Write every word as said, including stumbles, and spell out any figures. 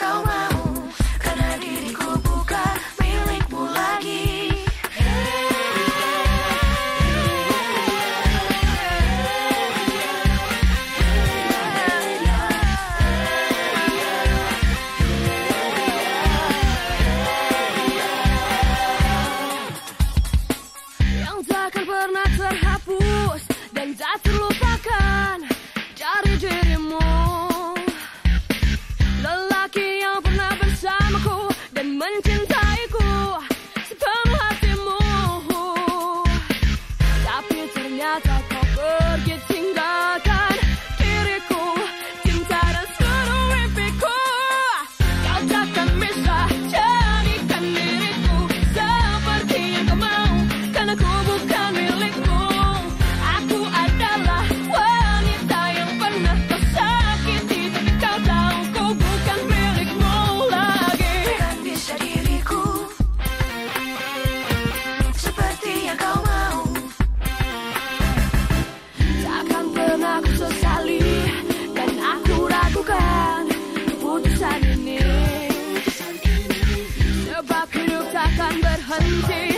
kau mau, karena diriku bukan milikmu lagi. Yang takkan pernah terhapus dan tak terlupakan dari dirimu, lelaki yang pernah bersamaku dan mencintaiku sepenuh hatimu. Tapi ternyata kau pergi tinggalkan diriku, cinta dan seluruh mimpiku. Kau takkan bisa jadikan diriku seperti yang kau mau, karena ku bukan milikmu. Aku adalah wanita yang pernah kau sakiti, tapi kau tahu ku bukan milikmu lagi. Takkan bisa diriku seperti yang kau mau, takkan pernah ku sesali dan aku ragukan keputusan ini, sebab hidup takkan berhenti.